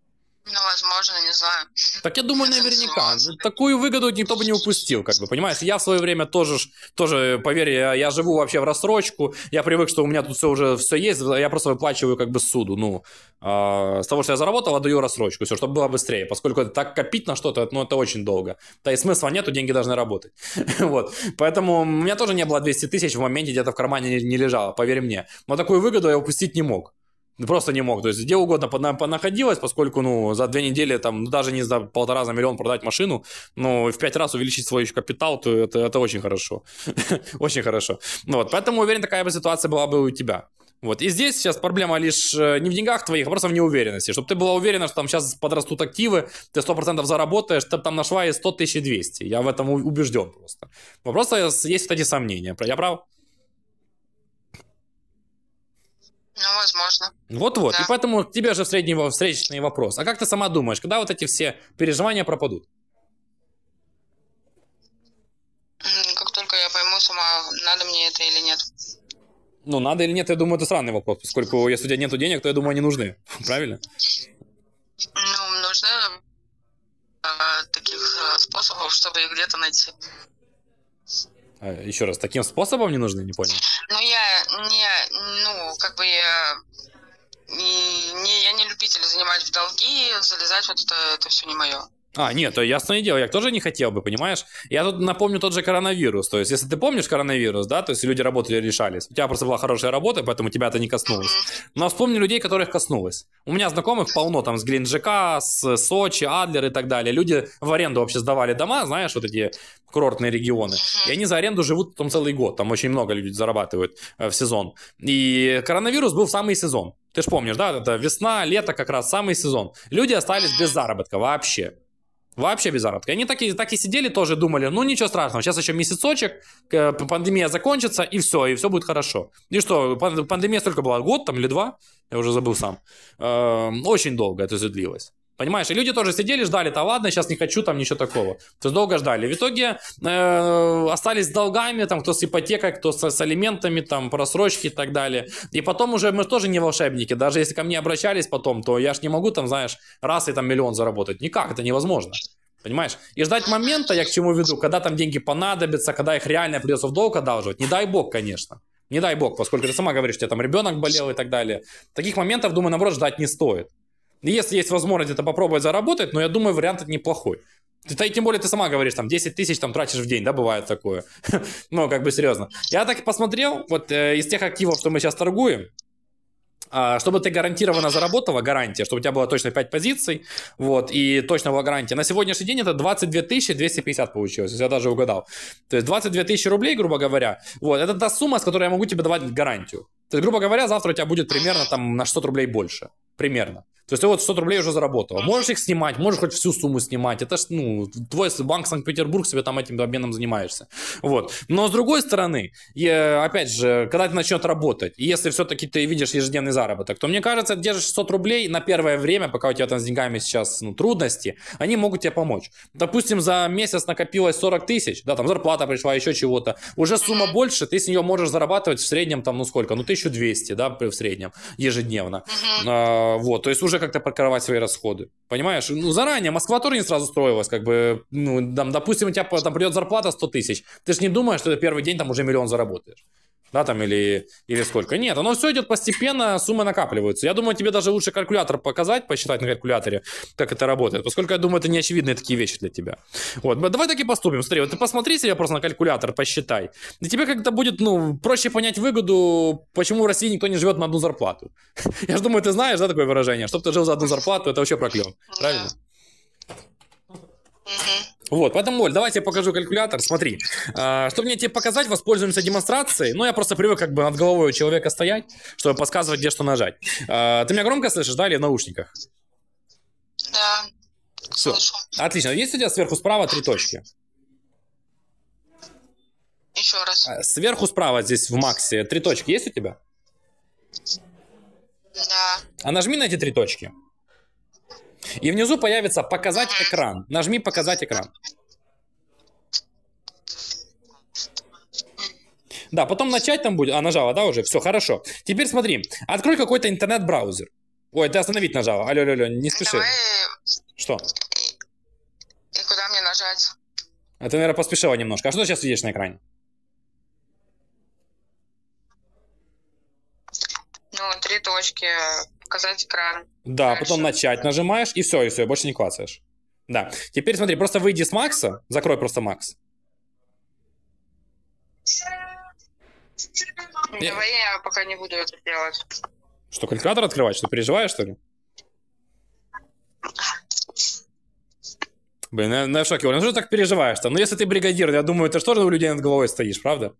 Ну, возможно, не знаю. Так я думаю, наверняка. Такую выгоду никто бы не упустил, как бы, понимаешь? Я в свое время тоже, поверь, я живу вообще в рассрочку, я привык, что у меня тут все есть, я просто выплачиваю как бы суду, ну, с того, что я заработал, отдаю рассрочку, все, чтобы было быстрее, поскольку так копить на что-то, ну, это очень долго. Да и смысла нету, деньги должны работать. Вот, поэтому у меня тоже не было 200 тысяч в моменте, где-то в кармане не лежало, поверь мне. Но такую выгоду я упустить не мог. Просто не мог. То есть где угодно понаходилось, поскольку, ну, за 2 недели, там, даже не за 1,5 за миллион продать машину, но в 5 раз увеличить свой капитал, то это очень хорошо. Очень хорошо. Ну, вот, поэтому, уверен, такая бы ситуация была бы у тебя. Вот. И здесь сейчас проблема лишь не в деньгах твоих, а просто в неуверенности. Чтобы ты была уверена, что там сейчас подрастут активы, ты 100% заработаешь, ты там нашла и 100 200. Я в этом убежден просто. Но просто есть вот эти сомнения. Я прав? Ну, возможно. Вот-вот. Да. И поэтому к тебе же встречный вопрос. А как ты сама думаешь, когда вот эти все переживания пропадут? Как только я пойму сама, надо мне это или нет. Ну, надо или нет, я думаю, это странный вопрос, поскольку если у тебя нету денег, то, я думаю, они нужны. Правильно? Ну, нужны таких способов, чтобы их где-то найти. Еще раз, таким способом не нужны, не понял? Ну, я не любитель занимать в долги, залезать вот это все не мое. Нет, то ясное дело, я тоже не хотел бы, понимаешь? Я тут напомню тот же коронавирус. То есть, если ты помнишь коронавирус, да, то есть люди работали, решались. У тебя просто была хорошая работа, поэтому тебя это не коснулось. Но вспомни людей, которых коснулось. У меня знакомых полно там с Геленджика, с Сочи, Адлер и так далее. Люди в аренду вообще сдавали дома, знаешь, вот эти курортные регионы. И они за аренду живут там целый год. Там очень много людей зарабатывают в сезон. И коронавирус был в самый сезон. Ты же помнишь, да? Это весна, лето как раз самый сезон. Люди остались без заработка вообще. Вообще без заработка. Они так и сидели тоже, думали, ну ничего страшного, сейчас еще месяцочек, пандемия закончится, и все будет хорошо. И что, пандемия столько была, год там или 2, я уже забыл сам. Очень долго это длилось. Понимаешь, и люди тоже сидели, ждали, да ладно, сейчас не хочу, там ничего такого. То есть долго ждали. В итоге остались с долгами, там, кто с ипотекой, кто с алиментами, там, просрочки и так далее. И потом уже мы тоже не волшебники. Даже если ко мне обращались потом, то я ж не могу там, знаешь, раз и там миллион заработать. Никак, это невозможно. Понимаешь? И ждать момента, я к чему веду, когда там деньги понадобятся, когда их реально придется в долг одалживать. Не дай бог, конечно. Не дай бог, поскольку ты сама говоришь, что там ребенок болел и так далее. Таких моментов, думаю, наоборот, ждать не стоит. Если есть возможность это попробовать заработать, но я думаю, вариант это неплохой. И тем более ты сама говоришь, там 10 тысяч там тратишь в день, да, бывает такое. Ну, как бы серьезно. Я так и посмотрел, вот из тех активов, что мы сейчас торгуем, чтобы ты гарантированно заработала, гарантия, чтобы у тебя было точно 5 позиций, вот, и точно была гарантия. На сегодняшний день это 22 250 получилось, я даже угадал. То есть 22 тысячи рублей, грубо говоря, вот, это та сумма, с которой я могу тебе давать гарантию. То есть, грубо говоря, завтра у тебя будет примерно там на 600 рублей больше. Примерно. То есть ты вот 600 рублей уже заработала. Можешь их снимать, можешь хоть всю сумму снимать. Это ж, ну, твой банк Санкт-Петербург, себе там этим обменом занимаешься. Вот. Но с другой стороны, опять же, когда ты начнешь работать, и если все-таки ты видишь ежедневный заработок, то мне кажется, держишь 600 рублей на первое время, пока у тебя там с деньгами сейчас трудности, они могут тебе помочь. Допустим, за месяц накопилось 40 тысяч, да, там зарплата пришла, еще чего-то. Уже сумма больше, ты с нее можешь зарабатывать в среднем там, ну сколько, ну 1200, да, в среднем, ежедневно. Вот, то есть уже как-то покрывать свои расходы. Понимаешь? Ну, заранее. Москва тоже не сразу строилась. Как бы, ну, там, допустим, у тебя там придет зарплата 100 тысяч. Ты же не думаешь, что ты первый день там уже миллион заработаешь. Да, там, или сколько. Нет, оно все идет постепенно, суммы накапливаются. Я думаю, тебе даже лучше калькулятор показать, посчитать на калькуляторе, как это работает. Поскольку, я думаю, это неочевидные такие вещи для тебя. Вот, давай так и поступим. Смотри, вот ты посмотри себе просто на калькулятор, посчитай. И тебе как-то будет, ну, проще понять выгоду, почему в России никто не живет на одну зарплату. Я же думаю, ты знаешь, да, такое выражение? Чтоб ты жил за одну зарплату, это вообще проклен. Правильно? Вот, поэтому, Оль, давайте я покажу калькулятор. Смотри, чтобы мне тебе показать, воспользуемся демонстрацией. Ну, я просто привык как бы над головой у человека стоять, чтобы подсказывать, где что нажать. Ты меня громко слышишь, да, или в наушниках? Да. Все, слышу. Отлично. Есть у тебя сверху справа 3 точки? Еще раз. Сверху справа здесь в Максе 3 точки есть у тебя? Да. А нажми на эти 3 точки. И внизу появится «Показать экран». Нажми «Показать экран». Да, потом начать там будет. Нажала, да, уже? Все, хорошо. Теперь смотри. Открой какой-то интернет-браузер. Ой, ты остановить нажала. Алло, не спеши. Давай Что? И куда мне нажать? А ты, наверное, поспешила немножко. А что ты сейчас видишь на экране? Ну, 3 точки, показать экран. Да, Дальше. потом начать нажимаешь, и все, больше не клацаешь. Да. Теперь смотри, просто выйди с Макса, закрой просто Макс. Давай я пока не буду это делать. Что, калькулятор открывать? Что, переживаешь, что ли? Блин, я в шоке. Ну что ты так переживаешь-то? Ну если ты бригадир, я думаю, ты же тоже у людей над головой стоишь, правда?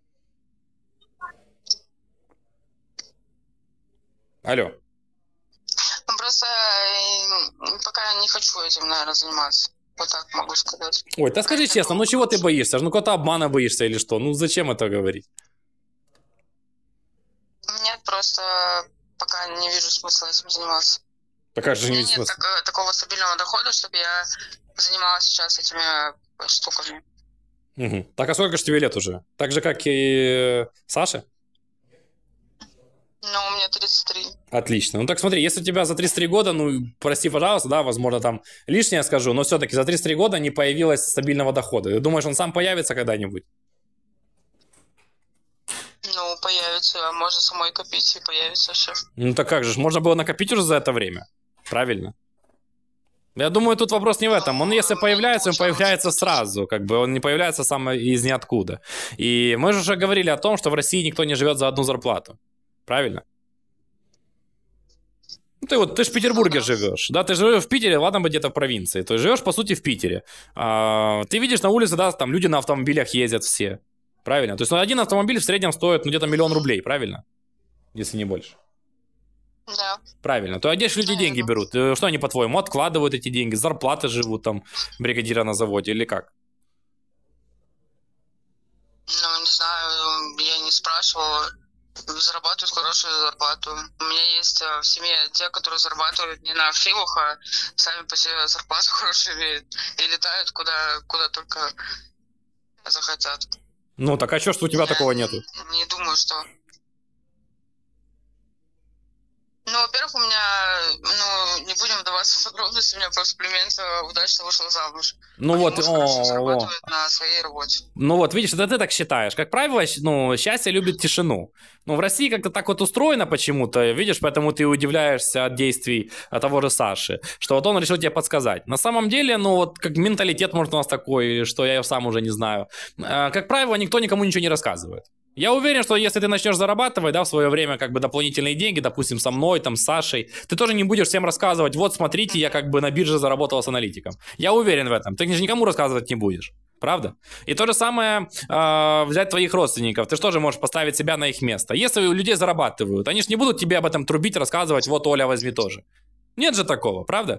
Алло. Ну, просто пока не хочу этим, наверное, заниматься. Вот так могу сказать. Ой, да скажи честно, ну чего ты боишься? Ну какого-то обмана боишься или что? Ну зачем это говорить? Нет, просто пока не вижу смысла этим заниматься. Так как же У не меня видит нет смысла? такого стабильного дохода, чтобы я занималась сейчас этими штуками. Угу. Так а сколько же тебе лет уже? Так же, как и Саше? Ну, у меня 33. Отлично. Ну так смотри, если у тебя за 33 года, ну, прости, пожалуйста, да, возможно, там лишнее скажу, но все-таки за 33 года не появилось стабильного дохода. Ты думаешь, он сам появится когда-нибудь? Ну, появится, а можно самой копить и появится все. Ну так как же, можно было накопить уже за это время. Правильно? Я думаю, тут вопрос не в этом. Он, если появляется, он появляется сразу. Как бы он не появляется сам из ниоткуда. И мы же уже говорили о том, что в России никто не живет за одну зарплату. Правильно? Ну, ты ж в Петербурге живешь, да, ты живешь в Питере, ладно бы где-то в провинции, то есть живешь, по сути, в Питере. Ты видишь на улице, да, там люди на автомобилях ездят все, правильно? То есть один автомобиль в среднем стоит, ну, где-то 1 000 000 рублей, правильно? Если не больше. Да. Правильно. То а где же люди деньги берут? Что они, по-твоему, откладывают эти деньги, зарплаты живут там бригадира на заводе или как? Ну, не знаю, я не спрашивала. Зарабатывают хорошую зарплату. У меня есть в семье те, которые зарабатывают не на филах, а сами по себе зарплату хорошую имеют и летают куда только захотят. Ну, так а что ж у тебя Я такого нету? Не думаю, что... Ну, во-первых, у меня, ну, не будем вдаваться в подробности, у меня просто племянница удачно вышла замуж. Ну вот, хорошо зарабатывает на своей работе. Ну вот, видишь, это ты так считаешь. Как правило, ну, счастье любит тишину. Ну, в России как-то так вот устроено почему-то, видишь, поэтому ты удивляешься от действий того же Саши, что вот он решил тебе подсказать. На самом деле, ну, вот как менталитет, может, у нас такой, что я сам уже не знаю. Как правило, никто никому ничего не рассказывает. Я уверен, что если ты начнешь зарабатывать, да, в свое время, как бы, дополнительные деньги, допустим, со мной, там, с Сашей, ты тоже не будешь всем рассказывать, вот, смотрите, я как бы на бирже заработал с аналитиком. Я уверен в этом. Ты же никому рассказывать не будешь. Правда? И то же самое взять твоих родственников. Ты же тоже можешь поставить себя на их место. Если у людей зарабатывают, они же не будут тебе об этом трубить, рассказывать, вот, Оля, возьми тоже. Нет же такого, правда?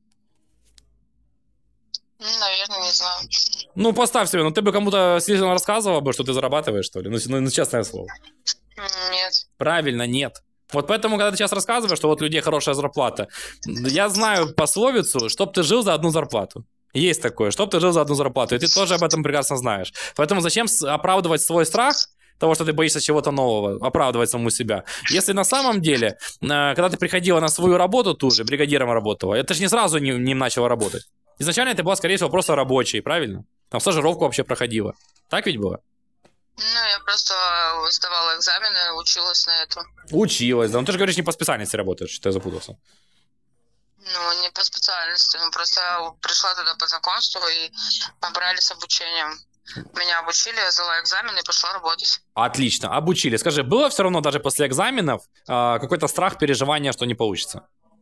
Наверное, не знаю. Ну, поставь себе, ну ты бы кому-то слишком рассказывал бы, что ты зарабатываешь, что ли? Ну, честное слово. Нет. Правильно, нет. Вот поэтому, когда ты сейчас рассказываешь, что вот у людей хорошая зарплата, я знаю пословицу, чтоб ты жил за одну зарплату. Есть такое, чтоб ты жил за одну зарплату, и ты тоже об этом прекрасно знаешь. Поэтому зачем оправдывать свой страх того, что ты боишься чего-то нового, оправдывать саму себя. Если на самом деле, когда ты приходила на свою работу ту же, бригадиром работала, это же не сразу не начала работать. Изначально это была, скорее всего, просто рабочий, правильно? Там стажировку вообще проходила. Так ведь было? Ну, я просто сдавала экзамены, училась на это. Училась, да. Ну ты же говоришь, не по специальности работаешь, что я запутался. Ну, не по специальности, просто пришла туда по знакомству и набрали с обучением. Меня обучили, я сдала экзамен и пошла работать. Отлично, обучили. Скажи, было все равно даже после экзаменов какой-то страх, переживание, что не получится?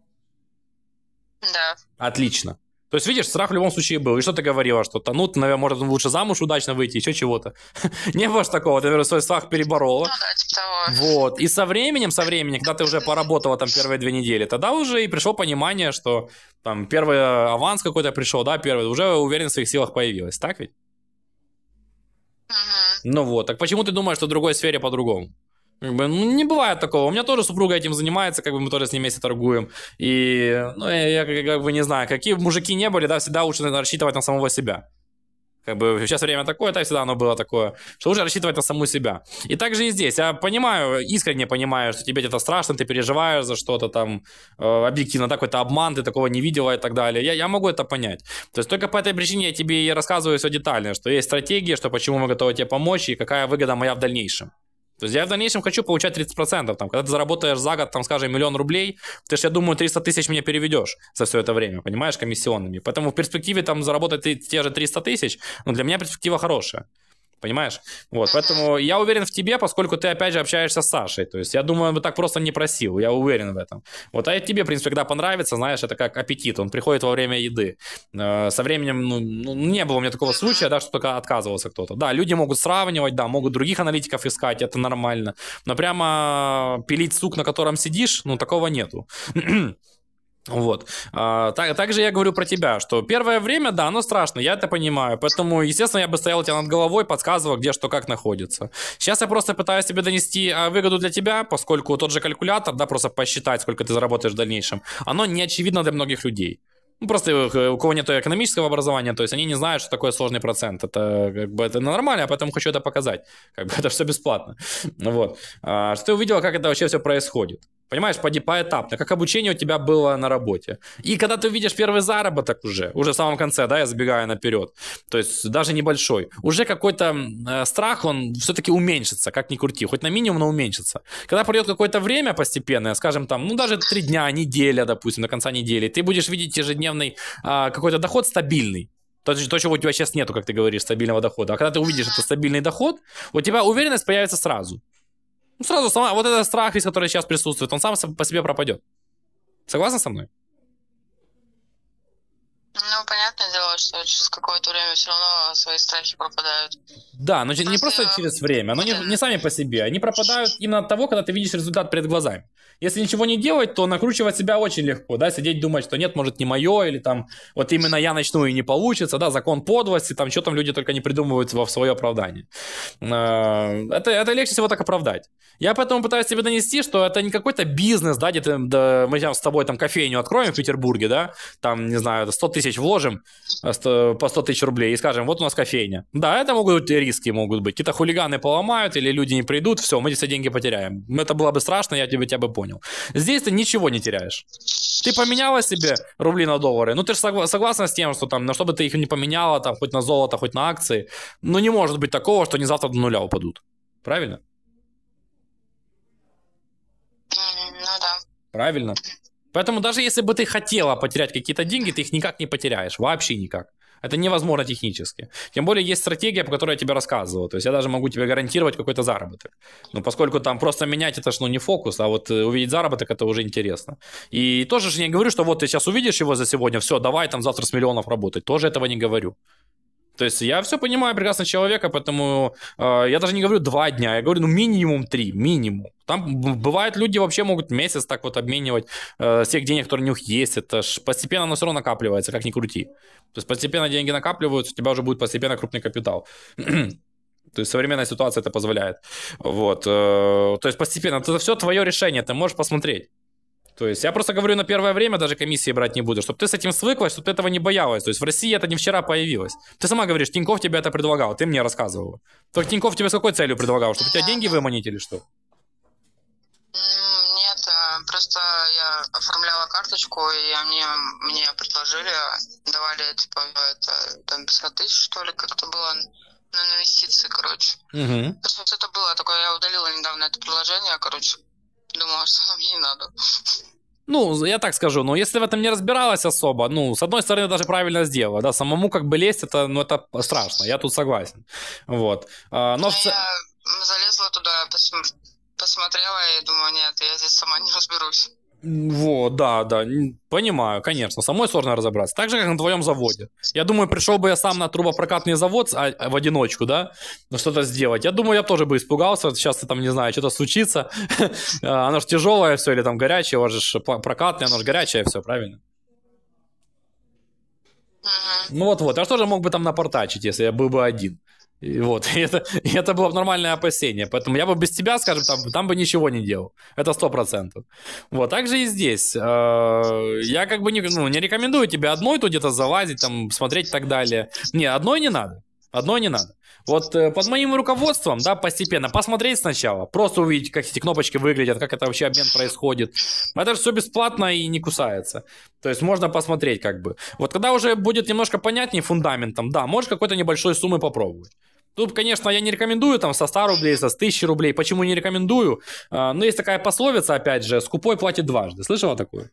Да. Отлично. То есть, видишь, страх в любом случае был. И что ты говорила, что ну, наверное, может, лучше замуж удачно выйти, еще чего-то. Не было ж такого, ты, наверное, свой страх переборола. Ну да, типа того. Вот. И со временем, когда ты уже поработала там первые 2 недели, тогда уже и пришло понимание, что там первый аванс какой-то пришел, да, первый, уже уверенность в своих силах появилась, так ведь? Угу. Ну вот, так почему ты думаешь, что в другой сфере по-другому? Как бы, ну, не бывает такого. У меня тоже супруга этим занимается, как бы мы тоже с ней вместе торгуем. И, ну, я как бы не знаю, какие мужики не были, да, всегда лучше рассчитывать на самого себя. Как бы сейчас время такое, так всегда оно было такое, что лучше рассчитывать на саму себя. И также и здесь. Я понимаю, искренне понимаю, что тебе это страшно, ты переживаешь за что-то там, объективно, да, какой-то обман, ты такого не видела и так далее. Я могу это понять. То есть только по этой причине я тебе и рассказываю все детально, что есть стратегия, что почему мы готовы тебе помочь и какая выгода моя в дальнейшем. То есть я в дальнейшем хочу получать 30%. Там, когда ты заработаешь за год, там, скажем, 1 000 000 рублей, ты же, я думаю, 300 тысяч мне переведешь за все это время, понимаешь, комиссионными. Поэтому в перспективе там заработать те же 300 тысяч, ну, для меня перспектива хорошая. Понимаешь? Вот, поэтому я уверен в тебе, поскольку ты, опять же, общаешься с Сашей. То есть я думаю, он бы так просто не просил, я уверен в этом. Вот, а тебе, в принципе, когда понравится, знаешь, это как аппетит, он приходит во время еды. Со временем, ну, не было у меня такого случая, да, что только отказывался кто-то. Да, люди могут сравнивать, да, могут других аналитиков искать, это нормально. Но прямо пилить сук, на котором сидишь, ну, такого нету. Вот. Также я говорю про тебя, что первое время, да, оно страшно, я это понимаю, поэтому, естественно, я бы стоял у тебя над головой, подсказывал, где что, как находится. Сейчас я просто пытаюсь тебе донести выгоду для тебя, поскольку тот же калькулятор, да, просто посчитать, сколько ты заработаешь в дальнейшем, оно не очевидно для многих людей. Ну, просто у кого нет экономического образования, то есть они не знают, что такое сложный процент. Это как бы это нормально, поэтому хочу это показать. Как бы это все бесплатно. Вот. Что ты увидела, как это вообще все происходит. Понимаешь, поэтапно, как обучение у тебя было на работе. И когда ты увидишь первый заработок уже в самом конце, да, я забегаю наперед, то есть даже небольшой, уже какой-то страх, он все-таки уменьшится, как ни крути, хоть на минимум, но уменьшится. Когда пройдет какое-то время постепенное, скажем там, ну даже 3 дня, неделя, допустим, до конца недели, ты будешь видеть ежедневный какой-то доход стабильный. То, чего у тебя сейчас нету, как ты говоришь, стабильного дохода. А когда ты увидишь этот стабильный доход, у тебя уверенность появится сразу. Ну, сразу сама, вот этот страх, весь, который сейчас присутствует, он сам по себе пропадет. Согласна со мной? Ну, понятное дело, что через какое-то время все равно свои страхи пропадают. Да, но не просто через время, но не сами по себе. Они пропадают именно от того, когда ты видишь результат перед глазами. Если ничего не делать, то накручивать себя очень легко, да, сидеть думать, что нет, может, не мое, или там, вот именно я начну и не получится, да, закон подлости, там, что там люди только не придумывают в свое оправдание. Это легче всего так оправдать. Я поэтому пытаюсь тебе донести, что это не какой-то бизнес, да, где мы сейчас с тобой там кофейню откроем в Петербурге, да, там, не знаю, 100 тысяч вложим по 100 тысяч рублей и скажем, вот у нас кофейня. Да, это могут быть риски, могут быть. Какие-то хулиганы поломают или люди не придут, все, мы все деньги потеряем. Это было бы страшно, я тебя бы понял. Здесь ты ничего не теряешь. Ты поменяла себе рубли на доллары, ну ты же согласна с тем, что там, на что бы ты их не поменяла, там, хоть на золото, хоть на акции, ну не может быть такого, что они завтра до нуля упадут. Правильно? Ну да. Правильно. Поэтому даже если бы ты хотела потерять какие-то деньги, ты их никак не потеряешь, вообще никак. Это невозможно технически. Тем более есть стратегия, по которой я тебе рассказывал. То есть я даже могу тебе гарантировать какой-то заработок. Но поскольку там просто менять это ж не фокус, а вот увидеть заработок это уже интересно. И тоже же не говорю, что вот ты сейчас увидишь его за сегодня, все, давай там завтра с миллионов работать. Тоже этого не говорю. То есть я все понимаю прекрасно человека, поэтому я даже не говорю 2 дня, я говорю, ну, минимум 3, минимум. Там бывают люди вообще могут месяц так вот обменивать всех денег, которые у них есть. Это ж постепенно оно все равно накапливается, как ни крути. То есть постепенно деньги накапливаются, у тебя уже будет постепенно крупный капитал. То есть современная ситуация это позволяет. Вот. То есть постепенно. Это все твое решение, ты можешь посмотреть. То есть я просто говорю, на первое время даже комиссии брать не буду, чтобы ты с этим свыклась, чтобы ты этого не боялась. То есть в России это не вчера появилось. Ты сама говоришь, Тинькофф тебе это предлагал, ты мне рассказывала. Так Тинькофф тебе с какой целью предлагал? Чтобы у тебя деньги выманить или что? Нет, просто я оформляла карточку, и мне предложили, давали, типа, это, там, 50 тысяч, что ли, как-то было на инвестиции, короче. Угу. Что-то было такое, я удалила недавно это приложение, короче. Думала, что оно мне не надо. Ну, я так скажу, но если в этом не разбиралась особо, ну, с одной стороны, даже правильно сделала, да, самому как бы лезть, это, ну, это страшно, я тут согласен, вот. Но я залезла туда, посмотрела и думаю, нет, я здесь сама не разберусь. Вот, да, понимаю, конечно, самой сложно разобраться. Так же, как на твоем заводе. Я думаю, пришел бы я сам на трубопрокатный завод в одиночку, да, что-то сделать. Я думаю, я тоже бы испугался, сейчас там, не знаю, что-то случится. Оно же тяжелое все, или там горячее, у вас же прокатное, оно же горячее все, правильно? Ну вот, я же тоже мог бы там напортачить, если я был бы один. И вот, и это было бы нормальное опасение. Поэтому я бы без тебя, скажем, там бы ничего не делал. Это 100%. Вот, так же и здесь. Я как бы не рекомендую тебе одной тут где-то залазить, там, смотреть и так далее. Не, одной не надо. Одной не надо. Вот под моим руководством, да, постепенно посмотреть сначала, просто увидеть, как эти кнопочки выглядят, как это вообще обмен происходит. Это же все бесплатно и не кусается. То есть можно посмотреть как бы. Вот когда уже будет немножко понятнее фундаментом, да, можешь какой-то небольшой суммы попробовать. Тут, конечно, я не рекомендую там со 100 рублей, со 1000 рублей. Почему не рекомендую? Ну, есть такая пословица, опять же, скупой платит дважды. Слышала такую?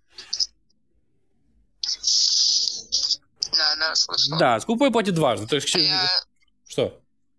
Да, слышал. Да, скупой платит дважды. То есть, что?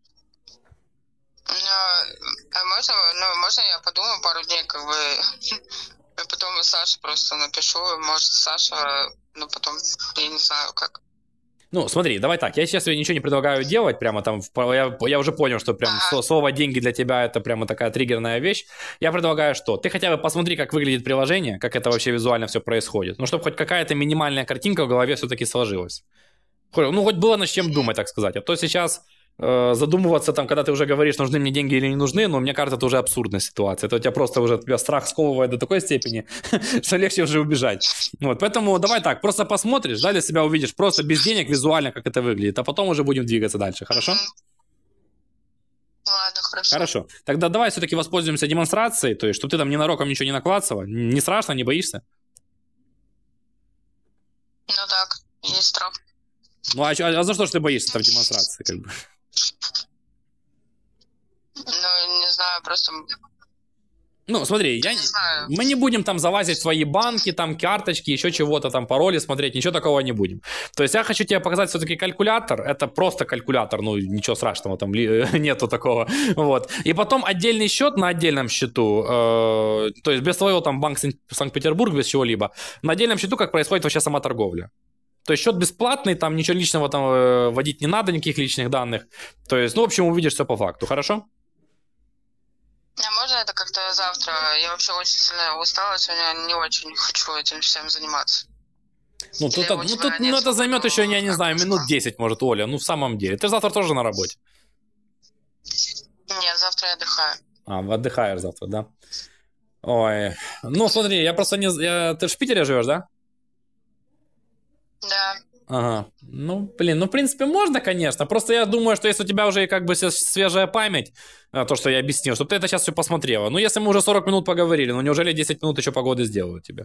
Можно я подумаю пару дней, как бы, и потом Саше просто напишу, может, Саша, но потом, я не знаю, как. Ну, смотри, давай так, я сейчас ничего не предлагаю делать, прямо там, я уже понял, что прям слово «деньги» для тебя это прямо такая триггерная вещь. Я предлагаю что? Ты хотя бы посмотри, как выглядит приложение, как это вообще визуально все происходит, ну, чтобы хоть какая-то минимальная картинка в голове все-таки сложилась. Ну, хоть было над чем думать, так сказать, а то сейчас задумываться там, когда ты уже говоришь, нужны мне деньги или не нужны, но мне кажется, это уже абсурдная ситуация. Это у тебя просто уже тебя страх сковывает до такой степени, что легче уже убежать. Вот, поэтому давай так, просто посмотришь, да, для себя увидишь, просто без денег визуально, как это выглядит, а потом уже будем двигаться дальше, хорошо? Ладно, хорошо. Хорошо. Тогда давай все-таки воспользуемся демонстрацией, то есть, чтобы ты там ненароком ничего не наклацала. Не страшно, не боишься? Ну так, есть страх. Ну, а за что ж ты боишься там демонстрации, как бы? Ну, не знаю, просто... Ну, смотри, мы не будем там залазить в твои банки, там карточки, еще чего-то, там пароли смотреть, ничего такого не будем. То есть я хочу тебе показать все-таки калькулятор, это просто калькулятор, ну, ничего страшного, там нету такого, вот. И потом отдельный счет на отдельном счету, то есть без твоего там банк Санкт-Петербург, без чего-либо, на отдельном счету, как происходит вообще сама торговля. То есть счет бесплатный, там ничего личного там вводить не надо, никаких личных данных. То есть, ну, в общем, увидишь все по факту, хорошо? А можно это как-то завтра? Я вообще очень сильно устала, сегодня не очень хочу этим всем заниматься. Ну, это займет еще, я не знаю, минут 10, может, Оля, ну, в самом деле. Ты завтра тоже на работе? Нет, завтра я отдыхаю. Отдыхаешь завтра, да? Ой, ну, смотри, я просто не... Ты же в Питере живешь, да? Да. Ага. Ну, блин, ну, в принципе, можно, конечно. Просто я думаю, что если у тебя уже как бы свежая память, то, что я объяснил, чтобы ты это сейчас все посмотрела. Ну, если мы уже 40 минут поговорили, ну, неужели 10 минут еще погоды сделают тебе?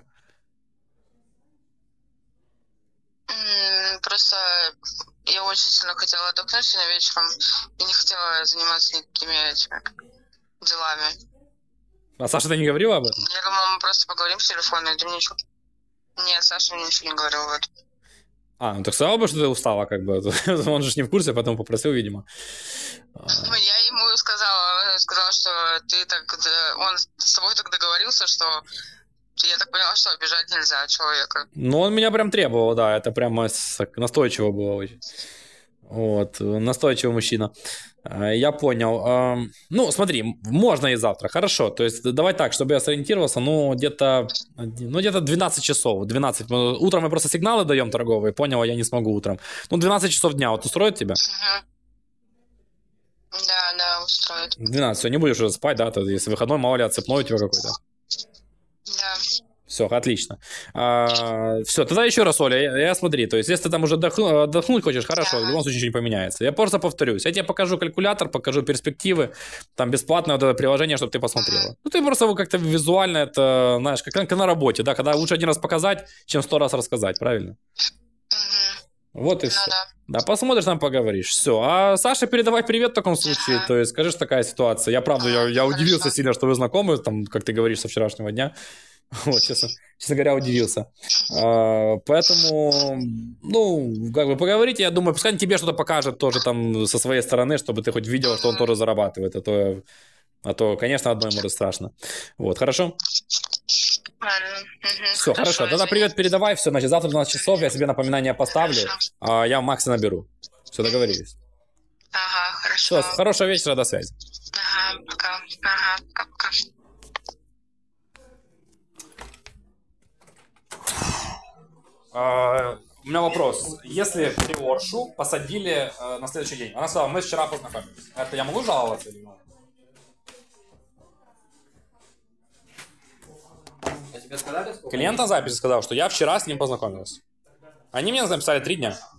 Просто я очень сильно хотела отдохнуть сегодня вечером и не хотела заниматься никакими этими делами. А Саша, ты не говорила об этом? Я думала, мы просто поговорим по телефону, и ты мне ничего... Нет, Саша мне ничего не говорил об этом. Ну так сказала бы, что ты устала, как бы. Он же не в курсе, поэтому попросил, видимо. Я ему сказала, что ты так... Он с тобой так договорился, что... Я так поняла, что обижать нельзя человека. Ну, он меня прям требовал, да, это прямо настойчиво было очень. Вот, настойчивый мужчина. Я понял. Ну, смотри, можно и завтра, хорошо. То есть давай так, чтобы я сориентировался, где-то 12 часов. 12. Утром мы просто сигналы даем торговые, понял, я не смогу утром. 12 часов дня, вот устроит тебя? Да, устроит. 12, все, не будешь уже спать, да? Если выходной, мало ли, отцепной у тебя какой-то. Да. Все, отлично. Все, тогда еще раз, Оля, я смотри, то есть если ты там уже отдохнуть хочешь, хорошо, в любом случае ничего не поменяется. Я просто повторюсь, я тебе покажу калькулятор, покажу перспективы, там бесплатное вот это приложение, чтобы ты посмотрела. Ну, ты просто как-то визуально это, знаешь, как на работе, да, когда лучше один раз показать, чем 100 раз рассказать, правильно? Вот и все. Да, посмотришь, там поговоришь. Все. А Саше передавай привет в таком случае. То есть, скажи, что такая ситуация. Я правда, я удивился сильно, что вы знакомы, там, как ты говоришь, со вчерашнего дня. Вот, честно говоря, удивился. Поэтому, как бы поговорите, я думаю, пускай тебе что-то покажет тоже там со своей стороны, чтобы ты хоть видела, что он тоже зарабатывает. А то, конечно, одной может страшно. Вот, хорошо? Все, хорошо. Тогда привет передавай. Все, значит, завтра в 12 часов я себе напоминание поставлю, а я Макса наберу. Все, договорились. Ага, хорошо. Все, хорошего вечера, до связи. Ага, пока. Ага, пока. У меня вопрос. Если Приоршу посадили на следующий день, она сказала, мы вчера познакомились. Это я могу жаловаться или нет? Клиент на записи сказал, что я вчера с ним познакомился. Они мне написали 3 дня.